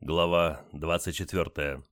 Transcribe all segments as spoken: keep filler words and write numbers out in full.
Глава двадцать четвертая.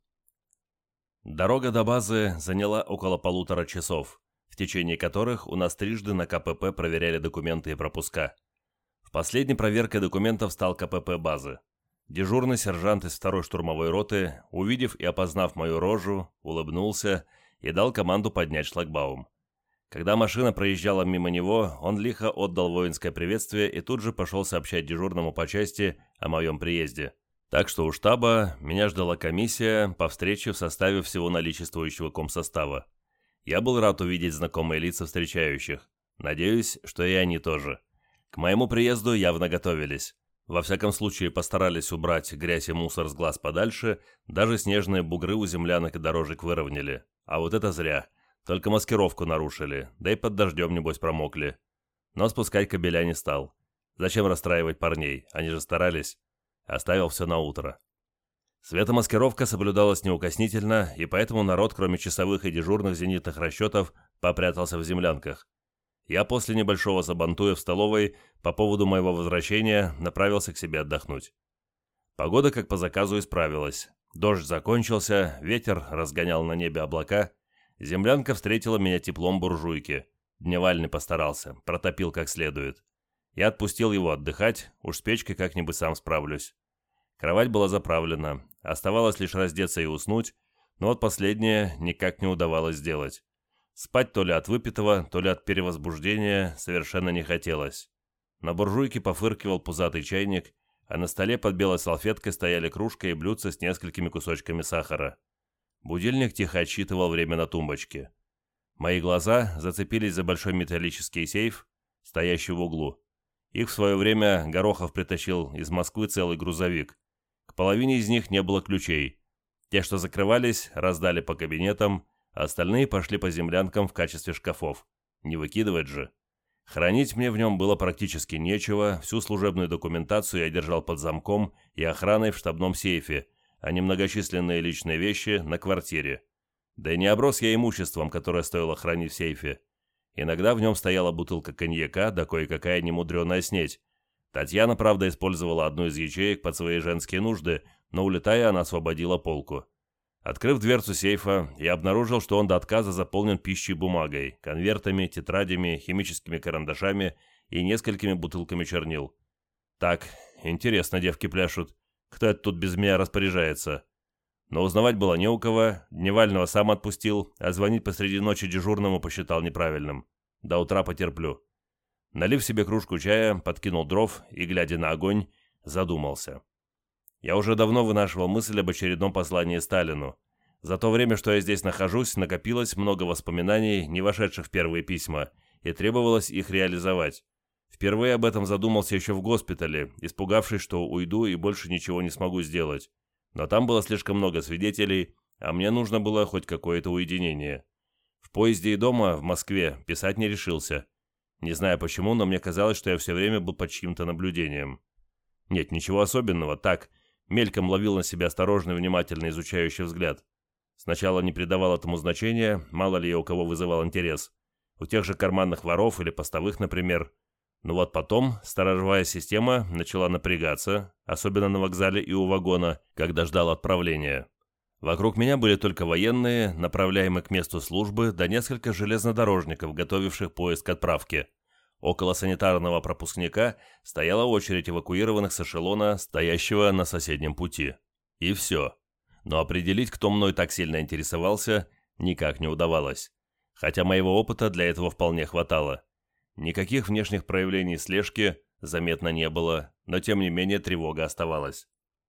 Дорога до базы заняла около полутора часов, в течение которых у нас трижды на ка пэ пэ проверяли документы и пропуска. В последней проверкой документов стал ка пэ пэ базы. Дежурный сержант из второй штурмовой роты, увидев и опознав мою рожу, улыбнулся и дал команду поднять шлагбаум. Когда машина проезжала мимо него, он лихо отдал воинское приветствие и тут же пошел сообщать дежурному по части о моем приезде. Так что у штаба меня ждала комиссия по встрече в составе всего наличествующего комсостава. Я был рад увидеть знакомые лица встречающих. Надеюсь, что и они тоже. К моему приезду явно готовились. Во всяком случае, постарались убрать грязь и мусор с глаз подальше, даже снежные бугры у землянок и дорожек выровняли. А вот это зря. Только маскировку нарушили, да и под дождем, небось, промокли. Но спускать кабеля не стал. Зачем расстраивать парней? Они же старались. Оставил все на утро. Светомаскировка соблюдалась неукоснительно, и поэтому народ, кроме часовых и дежурных зенитных расчетов, попрятался в землянках. Я после небольшого забантуя в столовой по поводу моего возвращения направился к себе отдохнуть. Погода, как по заказу, исправилась. Дождь закончился, ветер разгонял на небе облака. Землянка встретила меня теплом буржуйки. Дневальный постарался, протопил как следует. Я отпустил его отдыхать, уж с печкой как-нибудь сам справлюсь. Кровать была заправлена, оставалось лишь раздеться и уснуть, но вот последнее никак не удавалось сделать. Спать то ли от выпитого, то ли от перевозбуждения совершенно не хотелось. На буржуйке пофыркивал пузатый чайник, а на столе под белой салфеткой стояли кружка и блюдце с несколькими кусочками сахара. Будильник тихо отсчитывал время на тумбочке. Мои глаза зацепились за большой металлический сейф, стоящий в углу. Их в свое время Горохов притащил из Москвы целый грузовик. К половине из них не было ключей. Те, что закрывались, раздали по кабинетам, а остальные пошли по землянкам в качестве шкафов. Не выкидывать же. Хранить мне в нем было практически нечего, всю служебную документацию я держал под замком и охраной в штабном сейфе, а не многочисленные личные вещи на квартире. Да и не оброс я имуществом, которое стоило хранить в сейфе. Иногда в нем стояла бутылка коньяка, да кое-какая немудреная снедь. Татьяна, правда, использовала одну из ячеек под свои женские нужды, но, улетая, она освободила полку. Открыв дверцу сейфа, я обнаружил, что он до отказа заполнен пищей и бумагой, конвертами, тетрадями, химическими карандашами и несколькими бутылками чернил. Так, интересно, девки пляшут. Кто это тут без меня распоряжается? Но узнавать было не у кого, Дневального сам отпустил, а звонить посреди ночи дежурному посчитал неправильным. До утра потерплю. Налив себе кружку чая, подкинул дров и, глядя на огонь, задумался. Я уже давно вынашивал мысль об очередном послании Сталину. За то время, что я здесь нахожусь, накопилось много воспоминаний, не вошедших в первые письма, и требовалось их реализовать. Впервые об этом задумался еще в госпитале, испугавшись, что уйду и больше ничего не смогу сделать. Но там было слишком много свидетелей, а мне нужно было хоть какое-то уединение. В поезде и дома, в Москве, писать не решился. Не знаю почему, но мне казалось, что я все время был под чьим-то наблюдением. Нет, ничего особенного, так, мельком ловил на себя осторожный, внимательно изучающий взгляд. Сначала не придавал этому значения, мало ли я у кого вызывал интерес. У тех же карманных воров или постовых, например. Но вот потом сторожевая система начала напрягаться, особенно на вокзале и у вагона, когда ждал отправления. Вокруг меня были только военные, направляемые к месту службы, да несколько железнодорожников, готовивших поезд к отправке. Около санитарного пропускника стояла очередь эвакуированных с эшелона, стоящего на соседнем пути. И все. Но определить, кто мной так сильно интересовался, никак не удавалось. Хотя моего опыта для этого вполне хватало. Никаких внешних проявлений слежки заметно не было, но тем не менее тревога оставалась.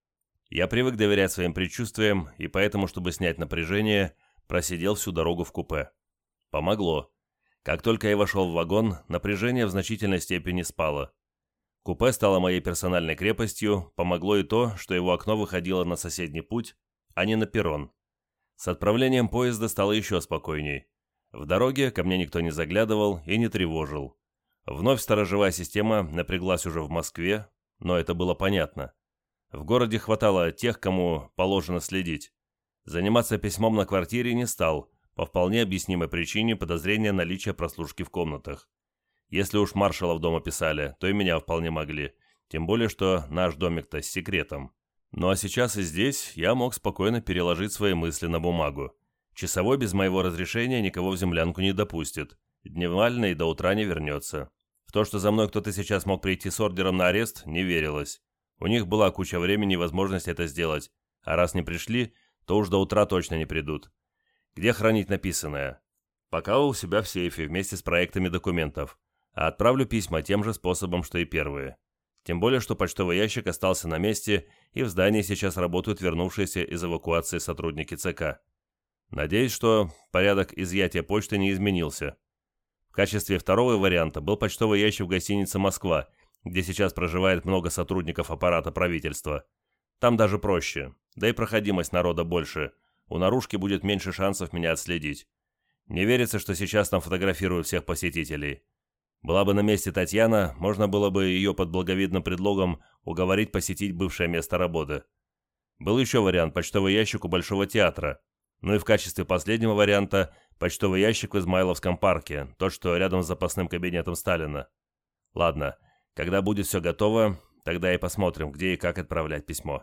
Я привык доверять своим предчувствиям, и поэтому, чтобы снять напряжение, просидел всю дорогу в купе. Помогло. Как только я вошел в вагон, напряжение в значительной степени спало. Купе стало моей персональной крепостью, помогло и то, что его окно выходило на соседний путь, а не на перрон. С отправлением поезда стало еще спокойней. В дороге ко мне никто не заглядывал и не тревожил. Вновь сторожевая система напряглась уже в Москве, но это было понятно. В городе хватало тех, кому положено следить. Заниматься письмом на квартире не стал, по вполне объяснимой причине подозрения наличия прослушки в комнатах. Если уж маршалов дома писали, то и меня вполне могли, тем более, что наш домик-то с секретом. Ну а сейчас и здесь я мог спокойно переложить свои мысли на бумагу. Часовой без моего разрешения никого в землянку не допустит. Дневальный до утра не вернется. В то, что за мной кто-то сейчас мог прийти с ордером на арест, не верилось. У них была куча времени и возможность это сделать. А раз не пришли, то уж до утра точно не придут. Где хранить написанное? Пока у себя в сейфе вместе с проектами документов. А отправлю письма тем же способом, что и первые. Тем более, что почтовый ящик остался на месте, и в здании сейчас работают вернувшиеся из эвакуации сотрудники ЦК. Надеюсь, что порядок изъятия почты не изменился. В качестве второго варианта был почтовый ящик в гостинице «Москва», где сейчас проживает много сотрудников аппарата правительства. Там даже проще, да и проходимость народа больше. У наружки будет меньше шансов меня отследить. Не верится, что сейчас там фотографируют всех посетителей. Была бы на месте Татьяна, можно было бы ее под благовидным предлогом уговорить посетить бывшее место работы. Был еще вариант – почтовый ящик у Большого театра. Ну и в качестве последнего варианта – почтовый ящик в Измайловском парке, тот, что рядом с запасным кабинетом Сталина. Ладно, когда будет все готово, тогда и посмотрим, где и как отправлять письмо.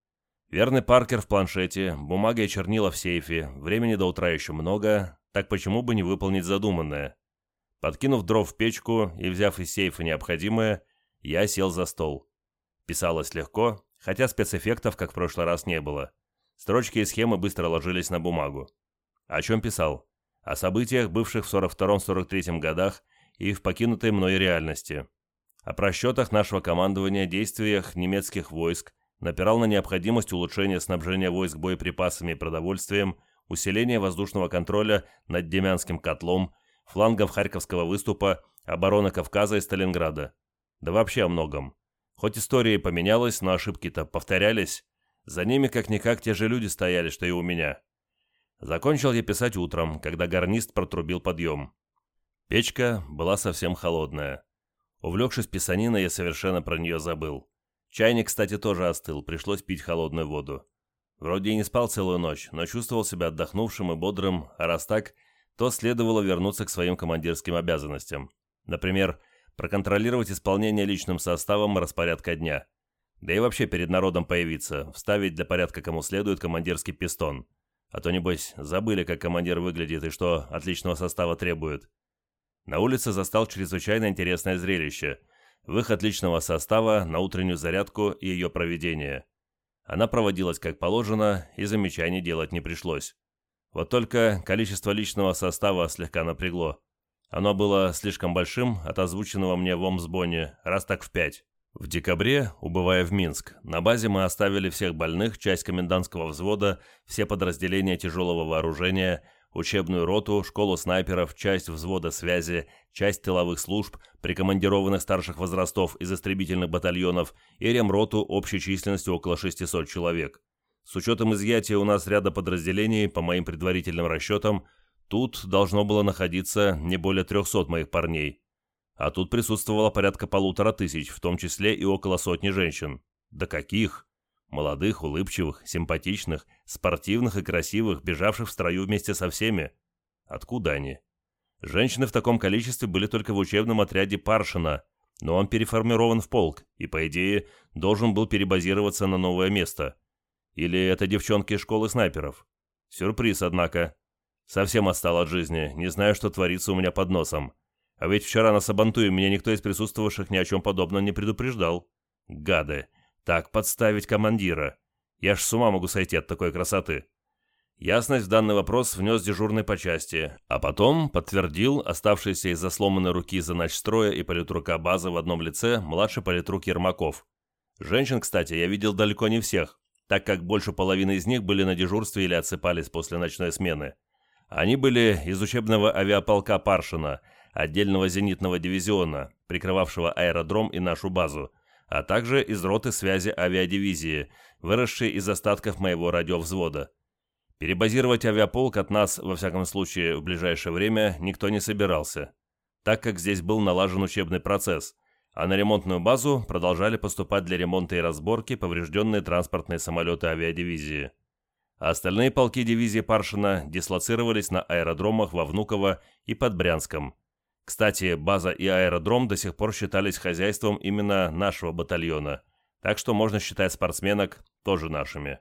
Верный Паркер в планшете, бумага и чернила в сейфе, времени до утра еще много, так почему бы не выполнить задуманное? Подкинув дров в печку и взяв из сейфа необходимое, я сел за стол. Писалось легко, хотя спецэффектов, как в прошлый раз, не было. Строчки и схемы быстро ложились на бумагу. О чем писал? О событиях, бывших в сорок втором — сорок третьем годах и в покинутой мной реальности. О просчетах нашего командования, действиях немецких войск, напирал на необходимость улучшения снабжения войск боеприпасами и продовольствием, усиления воздушного контроля над Демянским котлом, флангов Харьковского выступа, обороны Кавказа и Сталинграда. Да вообще о многом. Хоть история и поменялась, но ошибки-то повторялись. За ними как-никак те же люди стояли, что и у меня. Закончил я писать утром, когда гарнист протрубил подъем. Печка была совсем холодная. Увлекшись писаниной, я совершенно про нее забыл. Чайник, кстати, тоже остыл, пришлось пить холодную воду. Вроде и не спал целую ночь, но чувствовал себя отдохнувшим и бодрым, а раз так, то следовало вернуться к своим командирским обязанностям. Например, проконтролировать исполнение личным составом распорядка дня. Да и вообще перед народом появиться, вставить для порядка кому следует командирский пистон. А то, небось, забыли, как командир выглядит и что от личного состава требует. На улице застал чрезвычайно интересное зрелище – выход личного состава на утреннюю зарядку и ее проведение. Она проводилась как положено, и замечаний делать не пришлось. Вот только количество личного состава слегка напрягло. Оно было слишком большим от озвученного мне в Омсбоне, раз так в пять. В декабре, убывая в Минск, на базе мы оставили всех больных, часть комендантского взвода, все подразделения тяжелого вооружения, учебную роту, школу снайперов, часть взвода связи, часть тыловых служб, прикомандированных старших возрастов из истребительных батальонов и ремроту общей численностью около шестисот человек. С учетом изъятия у нас ряда подразделений, по моим предварительным расчетам, тут должно было находиться не более трехсот моих парней. А тут присутствовало порядка полутора тысяч, в том числе и около сотни женщин. Да каких? Молодых, улыбчивых, симпатичных, спортивных и красивых, бежавших в строю вместе со всеми. Откуда они? Женщины в таком количестве были только в учебном отряде Паршина, но он переформирован в полк и, по идее, должен был перебазироваться на новое место. Или это девчонки из школы снайперов? Сюрприз, однако. Совсем отстал от жизни, не знаю, что творится у меня под носом. А ведь вчера на Сабантуе меня никто из присутствовавших ни о чем подобном не предупреждал. Гады. Так подставить командира. Я ж с ума могу сойти от такой красоты. Ясность в данный вопрос внес дежурный по части, а потом подтвердил оставшийся из-за сломанной руки заначстроя и политрука базы в одном лице младший политрук Ермаков. Женщин, кстати, я видел далеко не всех, так как больше половины из них были на дежурстве или отсыпались после ночной смены. Они были из учебного авиаполка Паршина, отдельного зенитного дивизиона, прикрывавшего аэродром и нашу базу, а также из роты связи авиадивизии, выросшей из остатков моего радиовзвода. Перебазировать авиаполк от нас, во всяком случае, в ближайшее время никто не собирался, так как здесь был налажен учебный процесс, а на ремонтную базу продолжали поступать для ремонта и разборки поврежденные транспортные самолеты авиадивизии. А остальные полки дивизии Паршина дислоцировались на аэродромах во Внуково и под Брянском. Кстати, база и аэродром до сих пор считались хозяйством именно нашего батальона. так что можно считать спортсменок тоже нашими.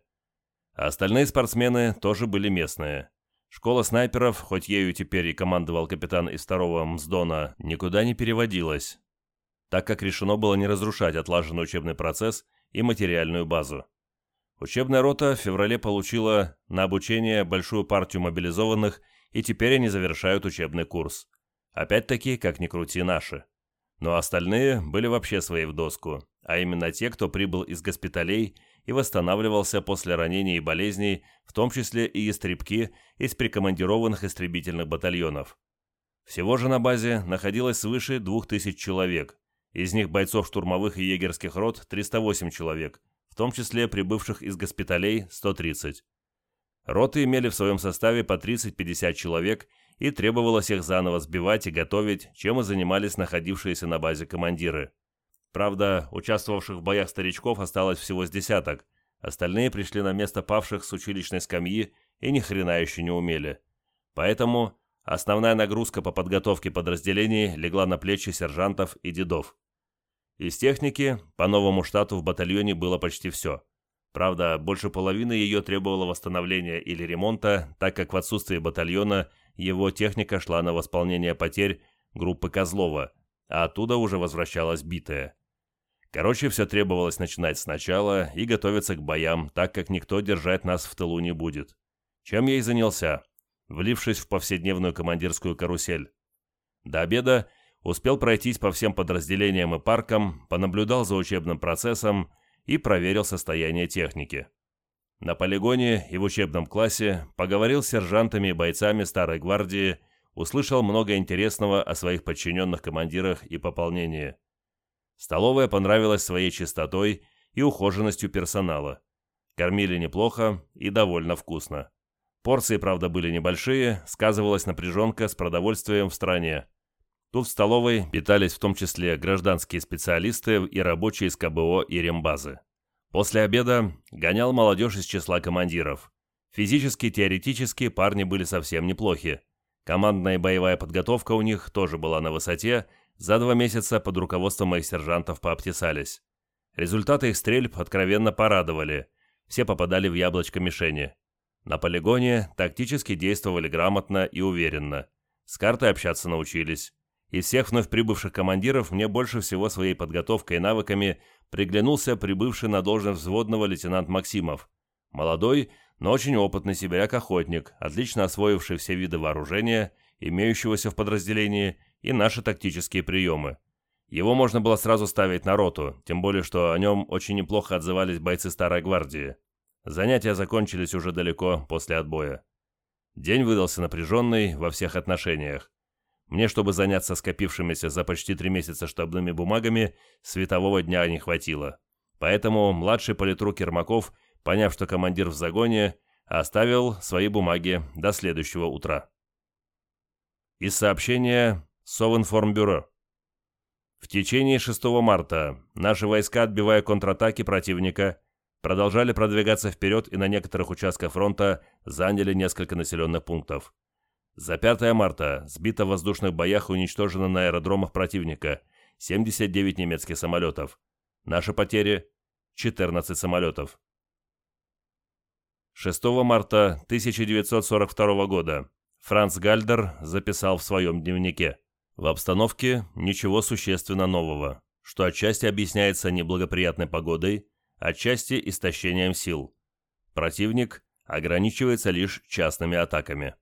А остальные спортсмены тоже были местные. Школа снайперов, хоть ею теперь и командовал капитан из второго мздона, никуда не переводилась, так как решено было не разрушать отлаженный учебный процесс и материальную базу. Учебная рота в феврале получила на обучение большую партию мобилизованных, и теперь они завершают учебный курс. Опять-таки, как ни крути, наши. Но остальные были вообще свои в доску, а именно те, кто прибыл из госпиталей и восстанавливался после ранений и болезней, в том числе и истребки из прикомандированных истребительных батальонов. Всего же на базе находилось свыше двух тысяч человек, из них бойцов штурмовых и егерских рот триста восемь человек, в том числе прибывших из госпиталей сто тридцать. Роты имели в своем составе по тридцать-пятьдесят человек, и требовалось их заново сбивать и готовить, чем и занимались находившиеся на базе командиры. Правда, участвовавших в боях старичков осталось всего с десяток, остальные пришли на место павших с училищной скамьи и ни хрена еще не умели. Поэтому основная нагрузка по подготовке подразделений легла на плечи сержантов и дедов. Из техники по новому штату в батальоне было почти все. Правда, больше половины ее требовало восстановления или ремонта, так как в отсутствие батальона его техника шла на восполнение потерь группы Козлова, а оттуда уже возвращалась битая. Короче, все требовалось начинать сначала и готовиться к боям, так как никто держать нас в тылу не будет. Чем я и занялся, влившись в повседневную командирскую карусель. До обеда успел пройтись по всем подразделениям и паркам, понаблюдал за учебным процессом и проверил состояние техники. На полигоне и в учебном классе поговорил с сержантами и бойцами Старой гвардии, услышал много интересного о своих подчиненных командирах и пополнении. Столовая понравилась своей чистотой и ухоженностью персонала. Кормили неплохо и довольно вкусно. Порции, правда, были небольшие, сказывалась напряженка с продовольствием в стране. Тут в столовой питались в том числе гражданские специалисты и рабочие из ка бэ о и рембазы. После обеда гонял молодежь из числа командиров. Физически и теоретически парни были совсем неплохи. Командная и боевая подготовка у них тоже была на высоте, за два месяца под руководством моих сержантов пообтесались. Результаты их стрельб откровенно порадовали, все попадали в яблочко мишени. На полигоне тактически действовали грамотно и уверенно. С картой общаться научились. Из всех вновь прибывших командиров мне больше всего своей подготовкой и навыками приглянулся прибывший на должность взводного лейтенант Максимов. Молодой, но очень опытный сибиряк-охотник, отлично освоивший все виды вооружения, имеющегося в подразделении, и наши тактические приемы. Его можно было сразу ставить на роту, тем более, что о нем очень неплохо отзывались бойцы Старой гвардии. Занятия закончились уже далеко после отбоя. День выдался напряженный во всех отношениях. Мне, чтобы заняться скопившимися за почти три месяца штабными бумагами, светового дня не хватило. Поэтому младший политрук Ермаков, поняв, что командир в загоне, оставил свои бумаги до следующего утра. Из сообщения Совинформбюро. В течение шестого марта наши войска, отбивая контратаки противника, продолжали продвигаться вперед и на некоторых участках фронта заняли несколько населенных пунктов. За пятое марта сбито в воздушных боях и уничтожено на аэродромах противника семьдесят девять немецких самолетов. Наши потери – четырнадцать самолетов. шестого марта тысяча девятьсот сорок второго года Франц Гальдер записал в своем дневнике: «В обстановке ничего существенно нового, что отчасти объясняется неблагоприятной погодой, отчасти истощением сил. Противник ограничивается лишь частными атаками».